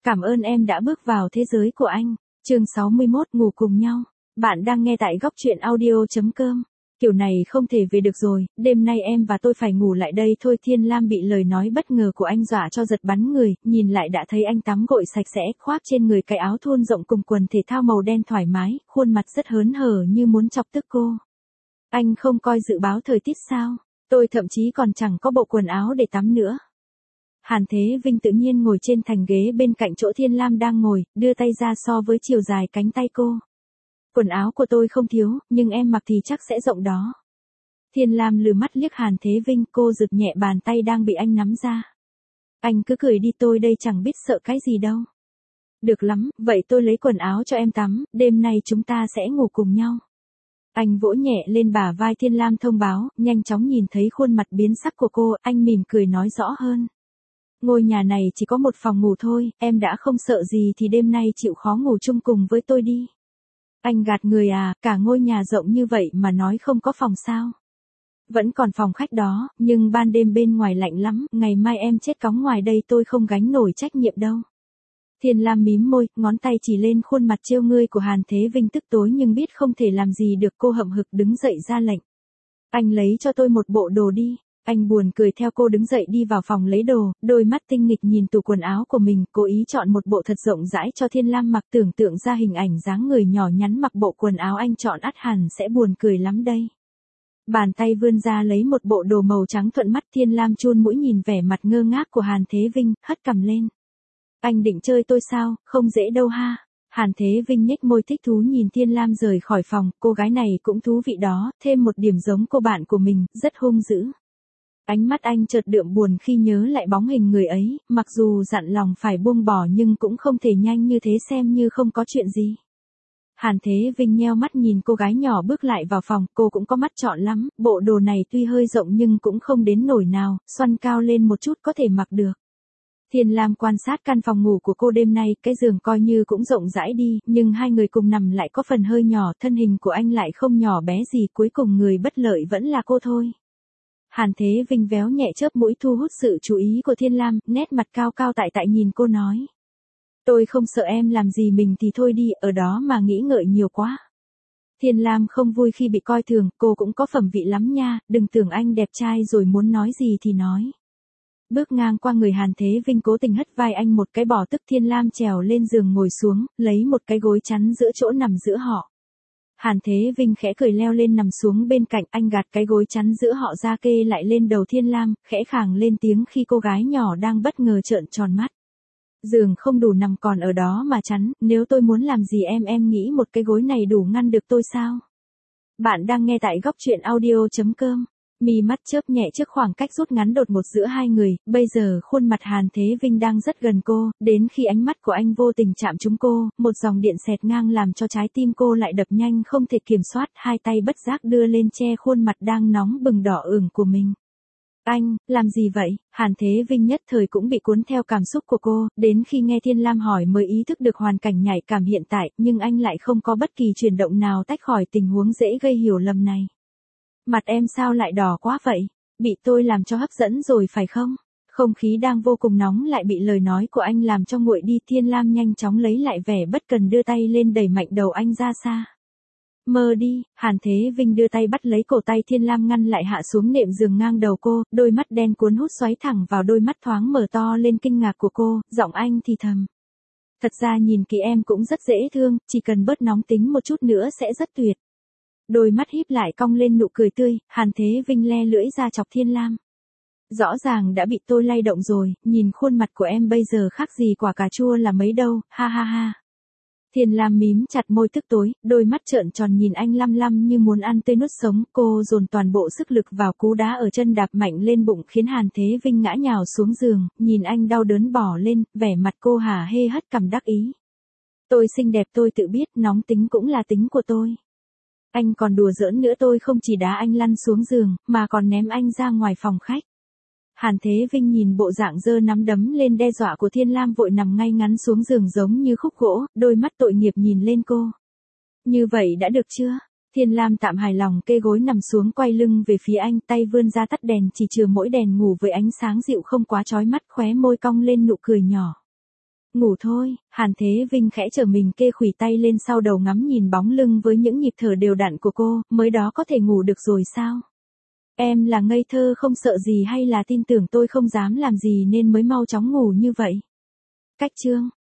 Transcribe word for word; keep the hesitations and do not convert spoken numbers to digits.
Cảm ơn em đã bước vào thế giới của anh. Chương sáu mươi mốt ngủ cùng nhau. Bạn đang nghe tại góc truyện audio chấm com. Kiểu này không thể về được rồi, đêm nay em và tôi phải ngủ lại đây thôi. Thiên Lam bị lời nói bất ngờ của anh dọa cho giật bắn người, nhìn lại đã thấy anh tắm gội sạch sẽ, khoác trên người cái áo thun rộng cùng quần thể thao màu đen thoải mái, khuôn mặt rất hớn hở như muốn chọc tức cô. Anh không coi dự báo thời tiết sao? Tôi thậm chí còn chẳng có bộ quần áo để tắm nữa. Hàn Thế Vinh tự nhiên ngồi trên thành ghế bên cạnh chỗ Thiên Lam đang ngồi, đưa tay ra so với chiều dài cánh tay cô. Quần áo của tôi không thiếu, nhưng em mặc thì chắc sẽ rộng đó. Thiên Lam lừ mắt liếc Hàn Thế Vinh, cô giật nhẹ bàn tay đang bị anh nắm ra. Anh cứ cười đi, tôi đây chẳng biết sợ cái gì đâu. Được lắm, vậy tôi lấy quần áo cho em tắm, đêm nay chúng ta sẽ ngủ cùng nhau. Anh vỗ nhẹ lên bả vai Thiên Lam thông báo, nhanh chóng nhìn thấy khuôn mặt biến sắc của cô, anh mỉm cười nói rõ hơn. Ngôi nhà này chỉ có một phòng ngủ thôi, em đã không sợ gì thì đêm nay chịu khó ngủ chung cùng với tôi đi. Anh gạt người à, cả ngôi nhà rộng như vậy mà nói không có phòng sao. Vẫn còn phòng khách đó, nhưng ban đêm bên ngoài lạnh lắm, ngày mai em chết cóng ngoài đây tôi không gánh nổi trách nhiệm đâu. Thiên Lam mím môi, ngón tay chỉ lên khuôn mặt trêu ngươi của Hàn Thế Vinh, tức tối nhưng biết không thể làm gì được, cô hậm hực đứng dậy ra lệnh. Anh lấy cho tôi một bộ đồ đi. Anh buồn cười theo cô đứng dậy đi vào phòng lấy đồ, đôi mắt tinh nghịch nhìn tủ quần áo của mình, cố ý chọn một bộ thật rộng rãi cho Thiên Lam mặc, tưởng tượng ra hình ảnh dáng người nhỏ nhắn mặc bộ quần áo anh chọn ắt hẳn sẽ buồn cười lắm đây. Bàn tay vươn ra lấy một bộ đồ màu trắng thuận mắt. Thiên Lam chun mũi nhìn vẻ mặt ngơ ngác của Hàn Thế Vinh, hất cằm lên. Anh định chơi tôi sao, không dễ đâu ha. Hàn Thế Vinh nhếch môi thích thú nhìn Thiên Lam rời khỏi phòng, cô gái này cũng thú vị đó, thêm một điểm giống cô bạn của mình, rất hung dữ. Ánh mắt anh chợt đượm buồn khi nhớ lại bóng hình người ấy, mặc dù dặn lòng phải buông bỏ nhưng cũng không thể nhanh như thế xem như không có chuyện gì. Hàn Thế Vinh nheo mắt nhìn cô gái nhỏ bước lại vào phòng, cô cũng có mắt chọn lắm, bộ đồ này tuy hơi rộng nhưng cũng không đến nổi nào, xoăn cao lên một chút có thể mặc được. Thiên Lam quan sát căn phòng ngủ của cô đêm nay, cái giường coi như cũng rộng rãi đi, nhưng hai người cùng nằm lại có phần hơi nhỏ, thân hình của anh lại không nhỏ bé gì, cuối cùng người bất lợi vẫn là cô thôi. Hàn Thế Vinh véo nhẹ chớp mũi thu hút sự chú ý của Thiên Lam, nét mặt cao cao tại tại nhìn cô nói. Tôi không sợ em làm gì mình thì thôi đi, ở đó mà nghĩ ngợi nhiều quá. Thiên Lam không vui khi bị coi thường, cô cũng có phẩm vị lắm nha, đừng tưởng anh đẹp trai rồi muốn nói gì thì nói. Bước ngang qua người Hàn Thế Vinh cố tình hất vai anh một cái, bỏ tức. Thiên Lam trèo lên giường ngồi xuống, lấy một cái gối chắn giữa chỗ nằm giữa họ. Hàn Thế Vinh khẽ cười leo lên nằm xuống bên cạnh, anh gạt cái gối chắn giữa họ ra kê lại lên đầu Thiên Lam, khẽ khàng lên tiếng khi cô gái nhỏ đang bất ngờ trợn tròn mắt. Giường không đủ nằm còn ở đó mà chắn, nếu tôi muốn làm gì em em nghĩ một cái gối này đủ ngăn được tôi sao? Bạn đang nghe tại góc truyện audio chấm com. Mi mắt chớp nhẹ trước khoảng cách rút ngắn đột ngột giữa hai người, bây giờ khuôn mặt Hàn Thế Vinh đang rất gần cô, đến khi ánh mắt của anh vô tình chạm trúng cô, một dòng điện xẹt ngang làm cho trái tim cô lại đập nhanh không thể kiểm soát, hai tay bất giác đưa lên che khuôn mặt đang nóng bừng đỏ ửng của mình. Anh, làm gì vậy? Hàn Thế Vinh nhất thời cũng bị cuốn theo cảm xúc của cô, đến khi nghe Thiên Lam hỏi mới ý thức được hoàn cảnh nhạy cảm hiện tại, nhưng anh lại không có bất kỳ chuyển động nào tách khỏi tình huống dễ gây hiểu lầm này. Mặt em sao lại đỏ quá vậy? Bị tôi làm cho hấp dẫn rồi phải không? Không khí đang vô cùng nóng lại bị lời nói của anh làm cho nguội đi. Thiên Lam nhanh chóng lấy lại vẻ bất cần, đưa tay lên đẩy mạnh đầu anh ra xa. Mơ đi. Hàn Thế Vinh đưa tay bắt lấy cổ tay Thiên Lam ngăn lại, hạ xuống nệm giường ngang đầu cô, đôi mắt đen cuốn hút xoáy thẳng vào đôi mắt thoáng mở to lên kinh ngạc của cô, giọng anh thì thầm. Thật ra nhìn kỹ em cũng rất dễ thương, chỉ cần bớt nóng tính một chút nữa sẽ rất tuyệt. Đôi mắt híp lại cong lên nụ cười tươi, Hàn Thế Vinh le lưỡi ra chọc Thiên Lam. Rõ ràng đã bị tôi lay động rồi, nhìn khuôn mặt của em bây giờ khác gì quả cà chua là mấy đâu, ha ha ha. Thiên Lam mím chặt môi tức tối, đôi mắt trợn tròn nhìn anh lăm lăm như muốn ăn tươi nuốt sống, cô dồn toàn bộ sức lực vào cú đá ở chân đạp mạnh lên bụng khiến Hàn Thế Vinh ngã nhào xuống giường, nhìn anh đau đớn bỏ lên, vẻ mặt cô hả hê hất cằm đắc ý. Tôi xinh đẹp tôi tự biết, nóng tính cũng là tính của tôi. Anh còn đùa giỡn nữa, tôi không chỉ đá anh lăn xuống giường, mà còn ném anh ra ngoài phòng khách. Hàn Thế Vinh nhìn bộ dạng giơ nắm đấm lên đe dọa của Thiên Lam, vội nằm ngay ngắn xuống giường giống như khúc gỗ, đôi mắt tội nghiệp nhìn lên cô. Như vậy đã được chưa? Thiên Lam tạm hài lòng kê gối nằm xuống, quay lưng về phía anh, tay vươn ra tắt đèn, chỉ chừa mỗi đèn ngủ với ánh sáng dịu không quá chói mắt, khóe môi cong lên nụ cười nhỏ. Ngủ thôi, Hàn Thế Vinh khẽ trở mình kê khuỷu tay lên sau đầu ngắm nhìn bóng lưng với những nhịp thở đều đặn của cô, mới đó có thể ngủ được rồi sao? Em là ngây thơ không sợ gì hay là tin tưởng tôi không dám làm gì nên mới mau chóng ngủ như vậy? Cách chương